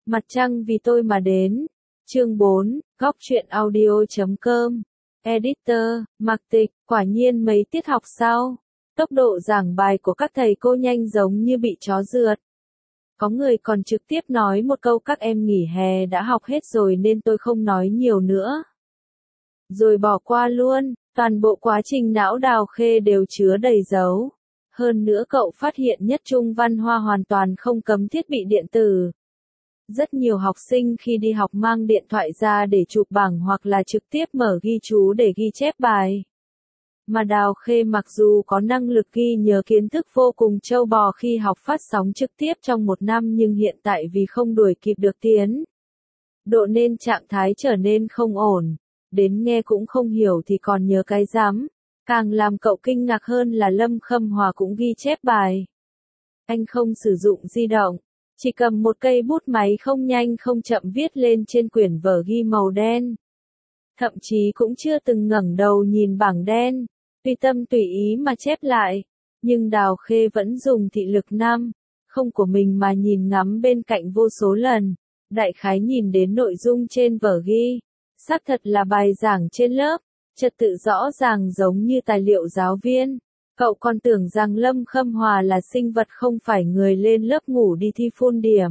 Mặt trăng vì tôi mà đến. Chương 4, góc truyện audio.com. Editor, Mạc Tịch, quả nhiên mấy tiết học sau. Tốc độ giảng bài của các thầy cô nhanh giống như bị chó rượt. Có người còn trực tiếp nói một câu các em nghỉ hè đã học hết rồi nên tôi không nói nhiều nữa. Rồi bỏ qua luôn, toàn bộ quá trình não Đào Khê đều chứa đầy dấu. Hơn nữa cậu phát hiện Nhất Trung Văn Hoa hoàn toàn không cấm thiết bị điện tử. Rất nhiều học sinh khi đi học mang điện thoại ra để chụp bảng hoặc là trực tiếp mở ghi chú để ghi chép bài. Mà Đào Khê mặc dù có năng lực ghi nhớ kiến thức vô cùng trâu bò khi học phát sóng trực tiếp trong một năm nhưng hiện tại vì không đuổi kịp được tiến độ nên trạng thái trở nên không ổn. Đến nghe cũng không hiểu thì còn nhớ cái rắm. Càng làm cậu kinh ngạc hơn là Lâm Khâm Hòa cũng ghi chép bài. Anh không sử dụng di động, chỉ cầm một cây bút máy không nhanh không chậm viết lên trên quyển vở ghi màu đen. Thậm chí cũng chưa từng ngẩng đầu nhìn bảng đen, tùy tâm tùy ý mà chép lại. Nhưng Đào Khê vẫn dùng thị lực năm, không của mình mà nhìn ngắm bên cạnh vô số lần, đại khái nhìn đến nội dung trên vở ghi. Xác thật là bài giảng trên lớp, trật tự rõ ràng giống như tài liệu giáo viên. Cậu còn tưởng rằng Lâm Khâm Hòa là sinh vật không phải người lên lớp ngủ đi thi phun điểm.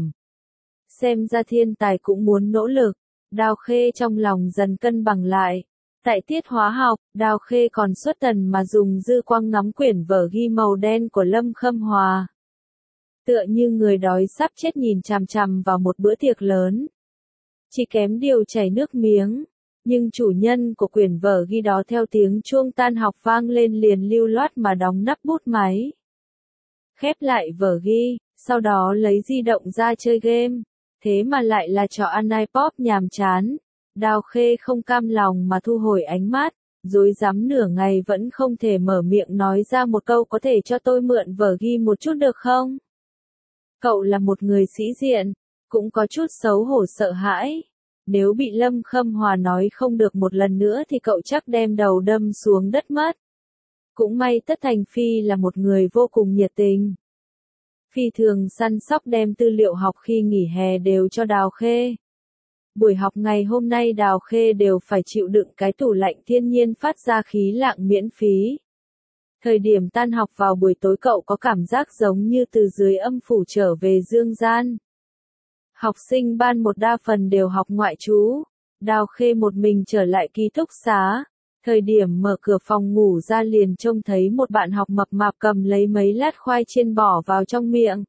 Xem ra thiên tài cũng muốn nỗ lực. Đào Khê trong lòng dần cân bằng lại. Tại tiết hóa học, Đào Khê còn xuất thần mà dùng dư quang ngắm quyển vở ghi màu đen của Lâm Khâm Hòa. Tựa như người đói sắp chết nhìn chằm chằm vào một bữa tiệc lớn. Chỉ kém điều chảy nước miếng. Nhưng chủ nhân của quyển vở ghi đó theo tiếng chuông tan học vang lên liền lưu loát mà đóng nắp bút máy. Khép lại vở ghi, sau đó lấy di động ra chơi game. Thế mà lại là trò ăn iPod nhàm chán. Đào Khê không cam lòng mà thu hồi ánh mắt, rối rắm nửa ngày vẫn không thể mở miệng nói ra một câu có thể cho tôi mượn vở ghi một chút được không? Cậu là một người sĩ diện, cũng có chút xấu hổ sợ hãi. Nếu bị Lâm Khâm Hòa nói không được một lần nữa thì cậu chắc đem đầu đâm xuống đất mất. Cũng may Tất Thành Phi là một người vô cùng nhiệt tình. Phi thường săn sóc đem tư liệu học khi nghỉ hè đều cho Đào Khê. Buổi học ngày hôm nay Đào Khê đều phải chịu đựng cái tủ lạnh thiên nhiên phát ra khí lạng miễn phí. Thời điểm tan học vào buổi tối cậu có cảm giác giống như từ dưới âm phủ trở về dương gian. Học sinh ban một đa phần đều học ngoại trú. Đào Khê một mình trở lại ký túc xá. Thời điểm mở cửa phòng ngủ ra liền trông thấy một bạn học mập mạp cầm lấy mấy lát khoai chiên bỏ vào trong miệng.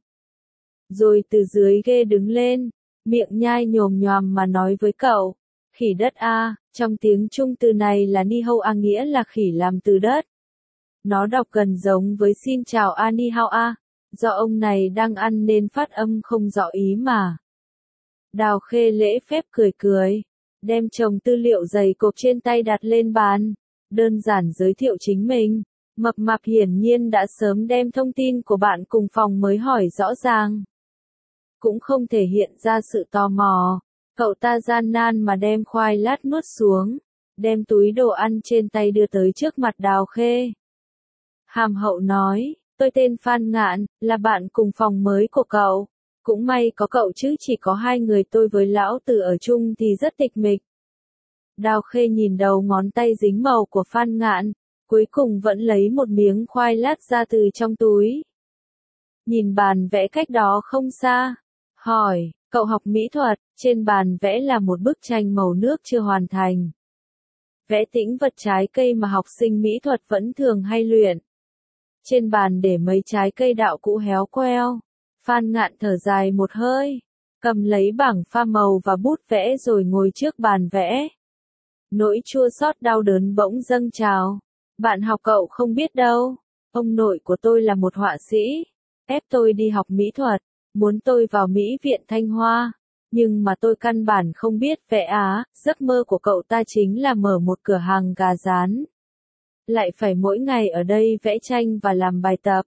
Rồi từ dưới ghê đứng lên, miệng nhai nhồm nhòm mà nói với cậu. Khỉ đất a, trong tiếng Trung từ này là ni hâu a nghĩa là khỉ làm từ đất. Nó đọc gần giống với xin chào a ni hao a. Do ông này đang ăn nên phát âm không rõ ý mà. Đào Khê lễ phép cười cười, đem chồng tư liệu dày cộp trên tay đặt lên bàn, đơn giản giới thiệu chính mình. Mập mạp hiển nhiên đã sớm đem thông tin của bạn cùng phòng mới hỏi rõ ràng. Cũng không thể hiện ra sự tò mò, cậu ta gian nan mà đem khoai lát nuốt xuống, đem túi đồ ăn trên tay đưa tới trước mặt Đào Khê. Hàm hậu nói, tôi tên Phan Ngạn, là bạn cùng phòng mới của cậu. Cũng may có cậu chứ chỉ có hai người tôi với lão tử ở chung thì rất tịch mịch. Đào Khê nhìn đầu ngón tay dính màu của Phan Ngạn, cuối cùng vẫn lấy một miếng khoai lát ra từ trong túi. Nhìn bàn vẽ cách đó không xa, hỏi, cậu học mỹ thuật, trên bàn vẽ là một bức tranh màu nước chưa hoàn thành. Vẽ tĩnh vật trái cây mà học sinh mỹ thuật vẫn thường hay luyện. Trên bàn để mấy trái cây đạo cũ héo queo. Phan Ngạn thở dài một hơi, cầm lấy bảng pha màu và bút vẽ rồi ngồi trước bàn vẽ. Nỗi chua xót đau đớn bỗng dâng trào. Bạn học cậu không biết đâu, ông nội của tôi là một họa sĩ, ép tôi đi học mỹ thuật, muốn tôi vào Mỹ viện Thanh Hoa, nhưng mà tôi căn bản không biết vẽ á, giấc mơ của cậu ta chính là mở một cửa hàng gà rán. Lại phải mỗi ngày ở đây vẽ tranh và làm bài tập.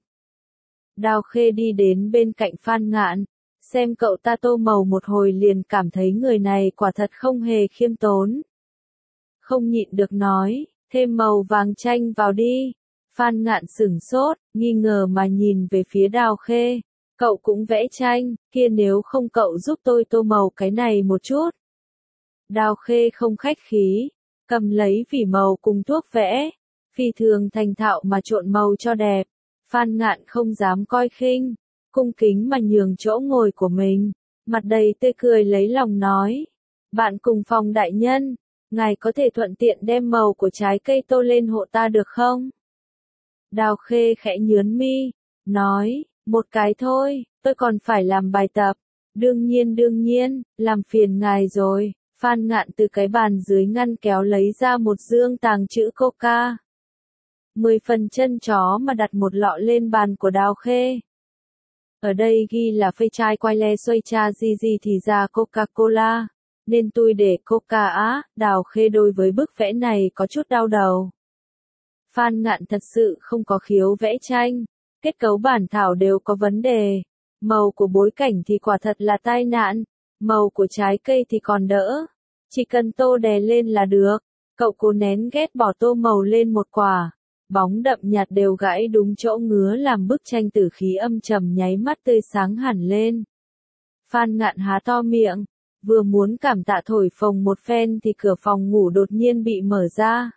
Đào Khê đi đến bên cạnh Phan Ngạn, xem cậu ta tô màu một hồi liền cảm thấy người này quả thật không hề khiêm tốn. Không nhịn được nói, thêm màu vàng tranh vào đi. Phan Ngạn sửng sốt, nghi ngờ mà nhìn về phía Đào Khê. Cậu cũng vẽ tranh, kia nếu không cậu giúp tôi tô màu cái này một chút. Đào Khê không khách khí, cầm lấy vỉ màu cùng thuốc vẽ, phi thường thành thạo mà trộn màu cho đẹp. Phan Ngạn không dám coi khinh, cung kính mà nhường chỗ ngồi của mình, mặt đầy tươi cười lấy lòng nói. Bạn cùng phòng đại nhân, ngài có thể thuận tiện đem màu của trái cây tô lên hộ ta được không? Đào Khê khẽ nhướng mi, nói, một cái thôi, tôi còn phải làm bài tập. Đương nhiên, làm phiền ngài rồi. Phan Ngạn từ cái bàn dưới ngăn kéo lấy ra một dương tàng chữ Coca. 10 phần chân chó mà đặt một lọ lên bàn của Đào Khê. Ở đây ghi là phê chai quay le xoay cha gì thì ra Coca-Cola, nên tôi để Coca á. Đào Khê đối với bức vẽ này có chút đau đầu. Phan Ngạn thật sự không có khiếu vẽ tranh, kết cấu bản thảo đều có vấn đề, màu của bối cảnh thì quả thật là tai nạn, màu của trái cây thì còn đỡ, chỉ cần tô đè lên là được. Cậu cố nén ghét bỏ tô màu lên một quả, bóng đậm nhạt đều gãy đúng chỗ ngứa làm bức tranh tử khí âm trầm nháy mắt tươi sáng hẳn lên. Phan Ngạn há to miệng, vừa muốn cảm tạ thổi phồng một phen thì cửa phòng ngủ đột nhiên bị mở ra.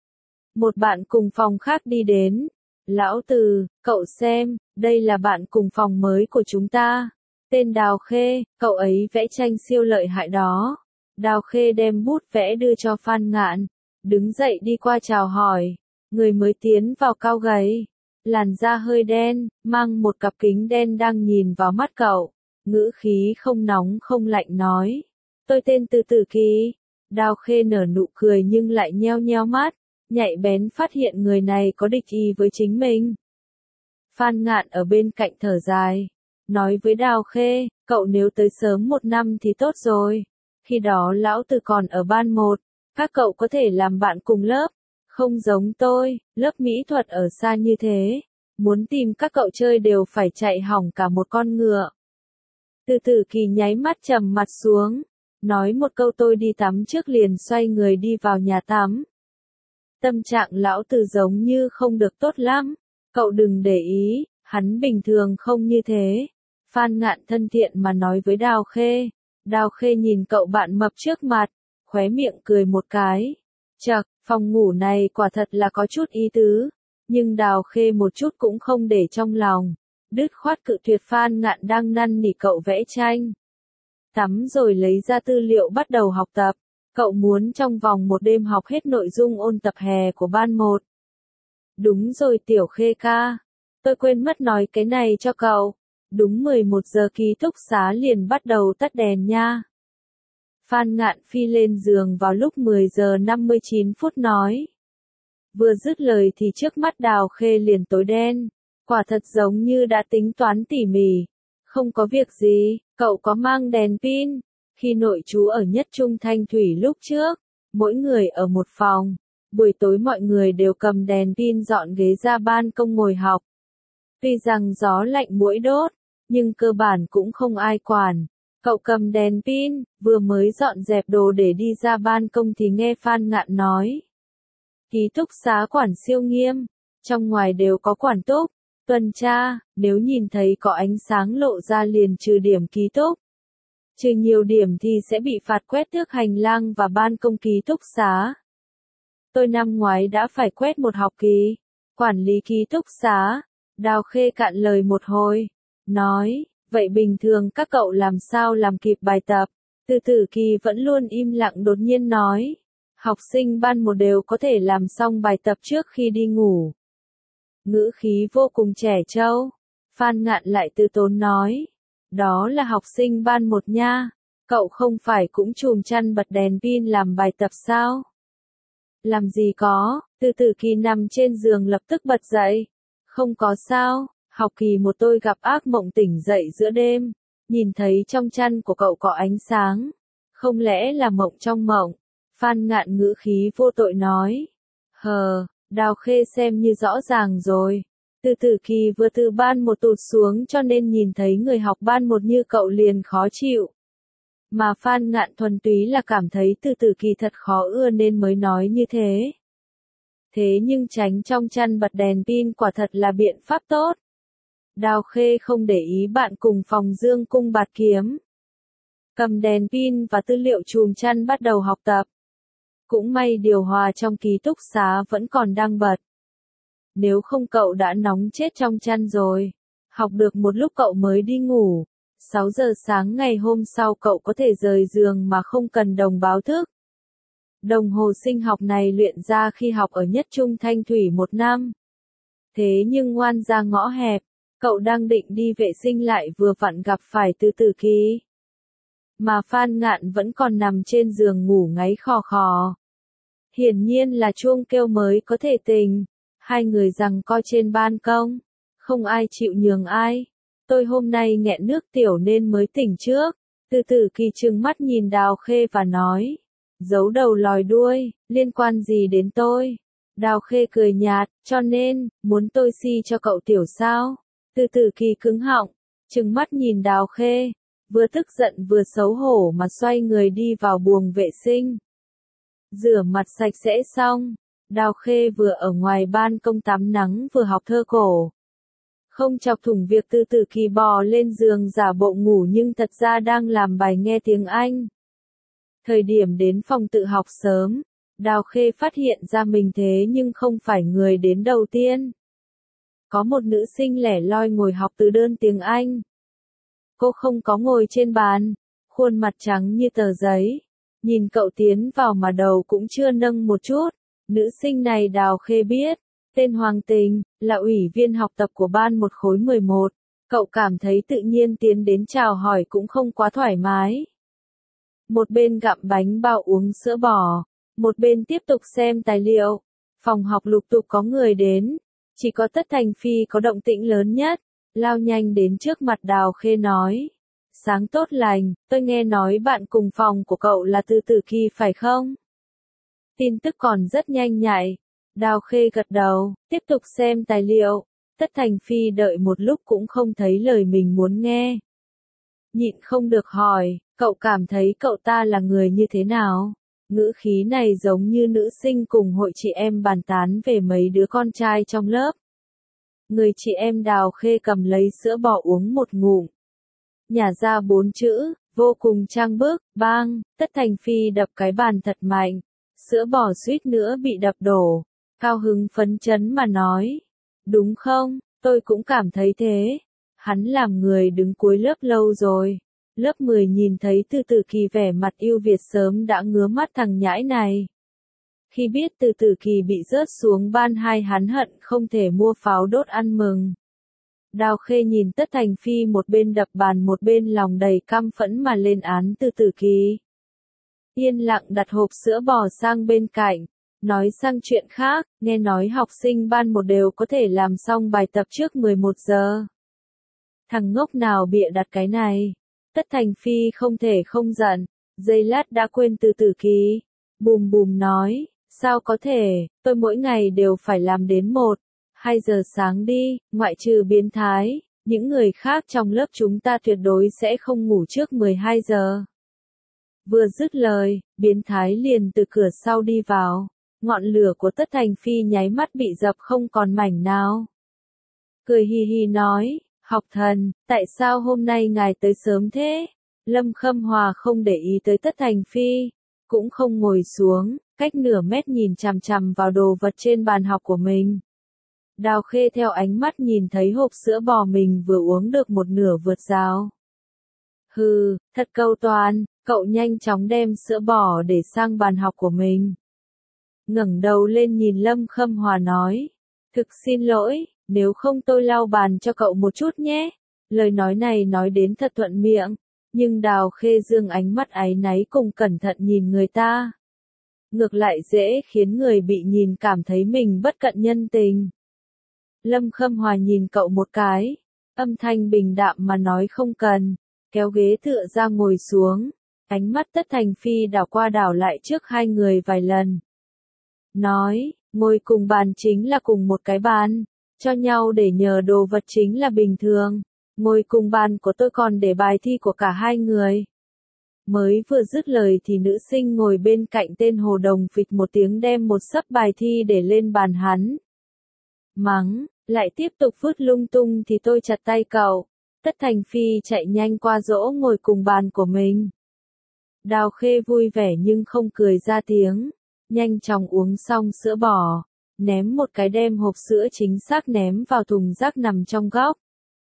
Một bạn cùng phòng khác đi đến. Lão Từ, cậu xem, đây là bạn cùng phòng mới của chúng ta. Tên Đào Khê, cậu ấy vẽ tranh siêu lợi hại đó. Đào Khê đem bút vẽ đưa cho Phan Ngạn, đứng dậy đi qua chào hỏi. Người mới tiến vào cao gầy, làn da hơi đen, mang một cặp kính đen đang nhìn vào mắt cậu. Ngữ khí không nóng không lạnh nói. Tôi tên Từ Tử Kỳ. Đào Khê nở nụ cười nhưng lại nheo nheo mắt, nhạy bén phát hiện người này có địch ý với chính mình. Phan Ngạn ở bên cạnh thở dài, nói với Đào Khê, cậu nếu tới sớm 1 năm thì tốt rồi. Khi đó lão Từ còn ở ban 1, các cậu có thể làm bạn cùng lớp. Không giống tôi, lớp mỹ thuật ở xa như thế, muốn tìm các cậu chơi đều phải chạy hỏng cả một con ngựa. Từ Tử Kỳ nháy mắt trầm mặt xuống, nói một câu tôi đi tắm trước liền xoay người đi vào nhà tắm. Tâm trạng lão Từ giống như không được tốt lắm, cậu đừng để ý, hắn bình thường không như thế. Phan Ngạn thân thiện mà nói với Đào Khê. Đào Khê nhìn cậu bạn mập trước mặt, khóe miệng cười một cái. Chậc, phòng ngủ này quả thật là có chút ý tứ, nhưng Đào Khê một chút cũng không để trong lòng, đứt khoát cự tuyệt Phan Ngạn đang năn nỉ cậu vẽ tranh. Tắm rồi lấy ra tư liệu bắt đầu học tập. Cậu muốn trong vòng 1 đêm học hết nội dung ôn tập hè của ban 1. Đúng rồi Tiểu Khê ca. Tôi quên mất nói cái này cho cậu. Đúng 11 giờ ký túc xá liền bắt đầu tắt đèn nha. Phan Ngạn phi lên giường vào lúc 10 giờ 59 phút nói. Vừa dứt lời thì trước mắt Đào Khê liền tối đen. Quả thật giống như đã tính toán tỉ mỉ. Không có việc gì, cậu có mang đèn pin. Khi nội trú ở Nhất Trung Thanh Thủy lúc trước, mỗi người ở một phòng, buổi tối mọi người đều cầm đèn pin dọn ghế ra ban công ngồi học. Tuy rằng gió lạnh muỗi đốt, nhưng cơ bản cũng không ai quản. Cậu cầm đèn pin, vừa mới dọn dẹp đồ để đi ra ban công thì nghe Phan Ngạn nói. Ký túc xá quản siêu nghiêm, trong ngoài đều có quản túc, tuần tra, nếu nhìn thấy có ánh sáng lộ ra liền trừ điểm ký túc. Trừ nhiều điểm thì sẽ bị phạt quét tước hành lang và ban công ký túc xá. Tôi năm ngoái đã phải quét một học kỳ. Quản lý ký túc xá. Đào Khê cạn lời một hồi. Nói, vậy bình thường các cậu làm sao làm kịp bài tập? Từ Tử Kỳ vẫn luôn im lặng đột nhiên nói. Học sinh ban 1 đều có thể làm xong bài tập trước khi đi ngủ. Ngữ khí vô cùng trẻ trâu. Phan Ngạn lại từ tốn nói. Đó là học sinh ban 1 nha, cậu không phải cũng chùm chăn bật đèn pin làm bài tập sao? Làm gì có, Từ Tử Kỳ nằm trên giường lập tức bật dậy. Không có sao, học kỳ 1 tôi gặp ác mộng tỉnh dậy giữa đêm, nhìn thấy trong chăn của cậu có ánh sáng. Không lẽ là mộng trong mộng? Phan Ngạn ngữ khí vô tội nói. Đào Khê xem như rõ ràng rồi. Từ Tử Kỳ vừa từ ban 1 tụt xuống cho nên nhìn thấy người học ban 1 như cậu liền khó chịu. Mà Phan Ngạn thuần túy là cảm thấy Từ Tử Kỳ thật khó ưa nên mới nói như thế. Thế nhưng tránh trong chăn bật đèn pin quả thật là biện pháp tốt. Đào Khê không để ý bạn cùng phòng dương cung bạt kiếm. Cầm đèn pin và tư liệu chùm chăn bắt đầu học tập. Cũng may điều hòa trong ký túc xá vẫn còn đang bật. Nếu không cậu đã nóng chết trong chăn rồi. Học được một lúc cậu mới đi ngủ. 6 giờ sáng ngày hôm sau cậu có thể rời giường mà không cần đồng báo thức. Đồng hồ sinh học này luyện ra khi học ở Nhất Trung Thanh Thủy 1 năm. Thế nhưng ngoan ra ngõ hẹp, cậu đang định đi vệ sinh lại vừa vặn gặp phải Từ Tử Kỳ. Mà Phan Ngạn vẫn còn nằm trên giường ngủ ngáy khò khò. Hiển nhiên là chuông kêu mới có thể tỉnh. Hai người giằng co trên ban công. Không ai chịu nhường ai. Tôi hôm nay nghẹn nước tiểu nên mới tỉnh trước. Từ Tử Kỳ trừng mắt nhìn Đào Khê và nói. Giấu đầu lòi đuôi, liên quan gì đến tôi? Đào Khê cười nhạt, cho nên, muốn tôi si cho cậu tiểu sao? Từ Tử Kỳ cứng họng, trừng mắt nhìn Đào Khê. Vừa tức giận vừa xấu hổ mà xoay người đi vào buồng vệ sinh. Rửa mặt sạch sẽ xong, Đào Khê vừa ở ngoài ban công tắm nắng vừa học thơ cổ. Không chọc thủng việc Từ Tử Kỳ bò lên giường giả bộ ngủ nhưng thật ra đang làm bài nghe tiếng Anh. Thời điểm đến phòng tự học sớm, Đào Khê phát hiện ra mình thế nhưng không phải người đến đầu tiên. Có một nữ sinh lẻ loi ngồi học từ đơn tiếng Anh. Cô không có ngồi trên bàn, khuôn mặt trắng như tờ giấy. Nhìn cậu tiến vào mà đầu cũng chưa nâng một chút. Nữ sinh này Đào Khê biết, tên Hoàng Tình, là ủy viên học tập của ban một khối 11. Cậu cảm thấy tự nhiên tiến đến chào hỏi cũng không quá thoải mái. Một bên gặm bánh bao uống sữa bò, một bên tiếp tục xem tài liệu. Phòng học lục tục có người đến, chỉ có Tất Thành Phi có động tĩnh lớn nhất, lao nhanh đến trước mặt Đào Khê nói. Sáng tốt lành, tôi nghe nói bạn cùng phòng của cậu là Từ Tử Kỳ phải không? Tin tức còn rất nhanh nhạy. Đào Khê gật đầu, tiếp tục xem tài liệu. Tất Thành Phi đợi một lúc cũng không thấy lời mình muốn nghe. Nhịn không được hỏi, cậu cảm thấy cậu ta là người như thế nào? Ngữ khí này giống như nữ sinh cùng hội chị em bàn tán về mấy đứa con trai trong lớp. Người chị em Đào Khê cầm lấy sữa bò uống một ngụm. Nhả ra 4 chữ, vô cùng trang bức, bang, Tất Thành Phi đập cái bàn thật mạnh. Sữa bò suýt nữa bị đập đổ. Cao hứng phấn chấn mà nói. Đúng không, tôi cũng cảm thấy thế. Hắn làm người đứng cuối lớp lâu rồi. Lớp 10 nhìn thấy Từ Tử Kỳ vẻ mặt ưu việt sớm đã ngứa mắt thằng nhãi này. Khi biết Từ Tử Kỳ bị rớt xuống ban 2 hắn hận không thể mua pháo đốt ăn mừng. Đào Khê nhìn Tất Thành Phi một bên đập bàn một bên lòng đầy căm phẫn mà lên án Từ Tử Kỳ. Yên lặng đặt hộp sữa bò sang bên cạnh, nói sang chuyện khác, nghe nói học sinh ban một đều có thể làm xong bài tập trước 11 giờ. Thằng ngốc nào bịa đặt cái này? Tất Thành Phi không thể không giận, giây lát đã quên Từ Tử Kỳ. Bùm bùm nói, sao có thể, tôi mỗi ngày đều phải làm đến 1-2 giờ sáng đi, ngoại trừ biến thái, những người khác trong lớp chúng ta tuyệt đối sẽ không ngủ trước 12 giờ. Vừa dứt lời, biến thái liền từ cửa sau đi vào, ngọn lửa của Tất Thành Phi nháy mắt bị dập không còn mảnh nào. Cười hi hi nói, học thần, tại sao hôm nay ngài tới sớm thế? Lâm Khâm Hòa không để ý tới Tất Thành Phi, cũng không ngồi xuống, cách nửa mét nhìn chằm chằm vào đồ vật trên bàn học của mình. Đào Khê theo ánh mắt nhìn thấy hộp sữa bò mình vừa uống được một nửa vượt rào. Hừ, thật câu toàn, cậu nhanh chóng đem sữa bò để sang bàn học của mình. Ngẩng đầu lên nhìn Lâm Khâm Hòa nói, thực xin lỗi, nếu không tôi lau bàn cho cậu một chút nhé. Lời nói này nói đến thật thuận miệng, nhưng Đào Khê dương ánh mắt áy náy cùng cẩn thận nhìn người ta. Ngược lại dễ khiến người bị nhìn cảm thấy mình bất cận nhân tình. Lâm Khâm Hòa nhìn cậu một cái, âm thanh bình đạm mà nói không cần, kéo ghế tựa ra ngồi xuống, ánh mắt Tất Thành Phi đảo qua đảo lại trước hai người vài lần. Nói, ngồi cùng bàn chính là cùng một cái bàn, cho nhau để nhờ đồ vật chính là bình thường, ngồi cùng bàn của tôi còn để bài thi của cả hai người. Mới vừa dứt lời thì nữ sinh ngồi bên cạnh tên Hồ Đồng phịch một tiếng đem một xấp bài thi để lên bàn hắn. Mắng, lại tiếp tục vứt lung tung thì tôi chặt tay cậu. Tất Thành Phi chạy nhanh qua dỗ ngồi cùng bàn của mình. Đào Khê vui vẻ nhưng không cười ra tiếng, nhanh chóng uống xong sữa bò, ném một cái đem hộp sữa chính xác ném vào thùng rác nằm trong góc.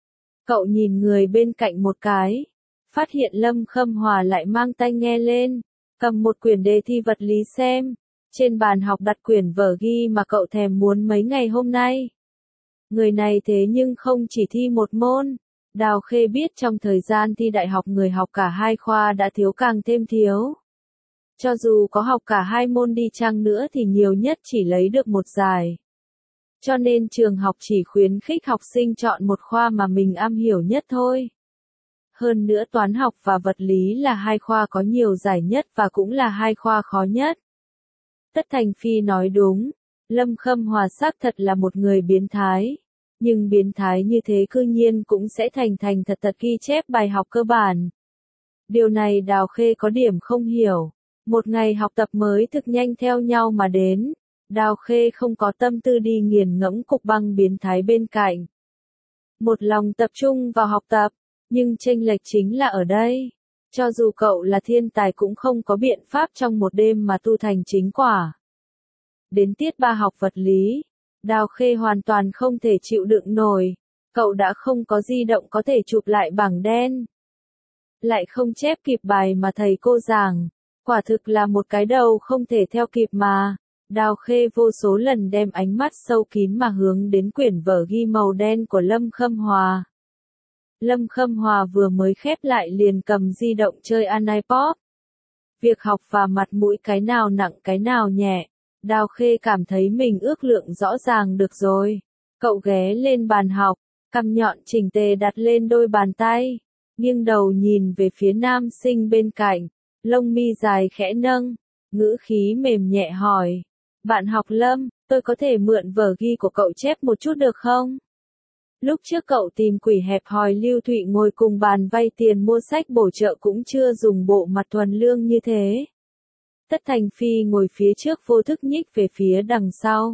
Cậu nhìn người bên cạnh một cái, phát hiện Lâm Khâm Hòa lại mang tai nghe lên, cầm một quyển đề thi vật lý xem, trên bàn học đặt quyển vở ghi mà cậu thèm muốn mấy ngày hôm nay. Người này thế nhưng không chỉ thi một môn. Đào Khê biết trong thời gian thi đại học người học cả hai khoa đã thiếu càng thêm thiếu. Cho dù có học cả hai môn đi chăng nữa thì nhiều nhất chỉ lấy được một giải. Cho nên trường học chỉ khuyến khích học sinh chọn một khoa mà mình am hiểu nhất thôi. Hơn nữa toán học và vật lý là hai khoa có nhiều giải nhất và cũng là hai khoa khó nhất. Tất Thành Phi nói đúng, Lâm Khâm Hòa xác thật là một người biến thái. Nhưng biến thái như thế cư nhiên cũng sẽ thành thật ghi chép bài học cơ bản. Điều này Đào Khê có điểm không hiểu. Một ngày học tập mới thực nhanh theo nhau mà đến. Đào Khê không có tâm tư đi nghiền ngẫm cục băng biến thái bên cạnh. Một lòng tập trung vào học tập, nhưng chênh lệch chính là ở đây. Cho dù cậu là thiên tài cũng không có biện pháp trong một đêm mà tu thành chính quả. Đến tiết 3 học vật lý, Đào Khê hoàn toàn không thể chịu đựng nổi, cậu đã không có di động có thể chụp lại bảng đen. Lại không chép kịp bài mà thầy cô giảng, quả thực là một cái đầu không thể theo kịp mà. Đào Khê vô số lần đem ánh mắt sâu kín mà hướng đến quyển vở ghi màu đen của Lâm Khâm Hòa. Lâm Khâm Hòa vừa mới khép lại liền cầm di động chơi iPod. Việc học và mặt mũi cái nào nặng cái nào nhẹ. Đào Khê cảm thấy mình ước lượng rõ ràng được rồi. Cậu ghé lên bàn học, cằm nhọn chỉnh tề đặt lên đôi bàn tay, nghiêng đầu nhìn về phía nam sinh bên cạnh, lông mi dài khẽ nâng, ngữ khí mềm nhẹ hỏi. Bạn học Lâm, tôi có thể mượn vở ghi của cậu chép một chút được không? Lúc trước cậu tìm quỷ hẹp hòi Lưu Thụy ngồi cùng bàn vay tiền mua sách bổ trợ cũng chưa dùng bộ mặt thuần lương như thế. Tất Thành Phi ngồi phía trước vô thức nhích về phía đằng sau.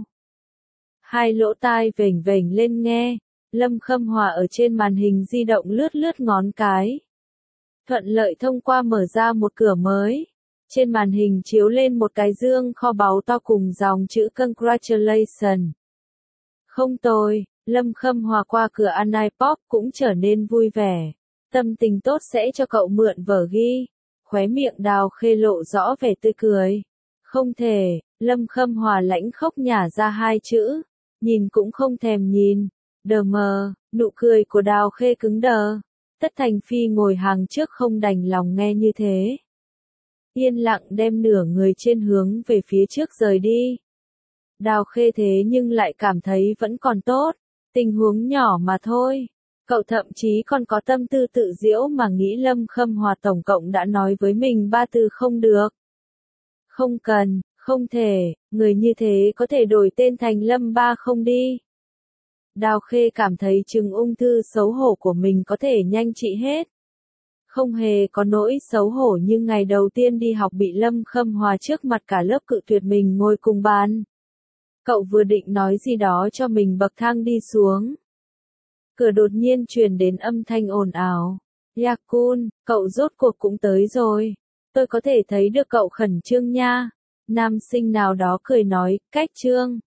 Hai lỗ tai vểnh vểnh lên nghe, Lâm Khâm Hòa ở trên màn hình di động lướt lướt ngón cái. Thuận lợi thông qua mở ra một cửa mới. Trên màn hình chiếu lên một cái dương kho báu to cùng dòng chữ Congratulations. Không tồi, Lâm Khâm Hòa qua cửa ăn iPod cũng trở nên vui vẻ. Tâm tình tốt sẽ cho cậu mượn vở ghi. Khóe miệng Đào Khê lộ rõ vẻ tươi cười. Không thể, Lâm Khâm Hòa lãnh khốc nhả ra hai chữ. Nhìn cũng không thèm nhìn. Đờ mờ, nụ cười của Đào Khê cứng đờ. Tất Thành Phi ngồi hàng trước không đành lòng nghe như thế. Yên lặng đem nửa người trên hướng về phía trước rời đi. Đào Khê thế nhưng lại cảm thấy vẫn còn tốt. Tình huống nhỏ mà thôi. Cậu thậm chí còn có tâm tư tự giễu mà nghĩ Lâm Khâm Hòa tổng cộng đã nói với mình 3 từ không được. Không cần, không thể, người như thế có thể đổi tên thành Lâm Ba không đi. Đào Khê cảm thấy chứng ung thư xấu hổ của mình có thể nhanh trị hết. Không hề có nỗi xấu hổ như ngày đầu tiên đi học bị Lâm Khâm Hòa trước mặt cả lớp cự tuyệt mình ngồi cùng bàn. Cậu vừa định nói gì đó cho mình bậc thang đi xuống. Cửa đột nhiên truyền đến âm thanh ồn ào. Yakun, cậu rốt cuộc cũng tới rồi. Tôi có thể thấy được cậu khẩn trương nha. Nam sinh nào đó cười nói, cách trương.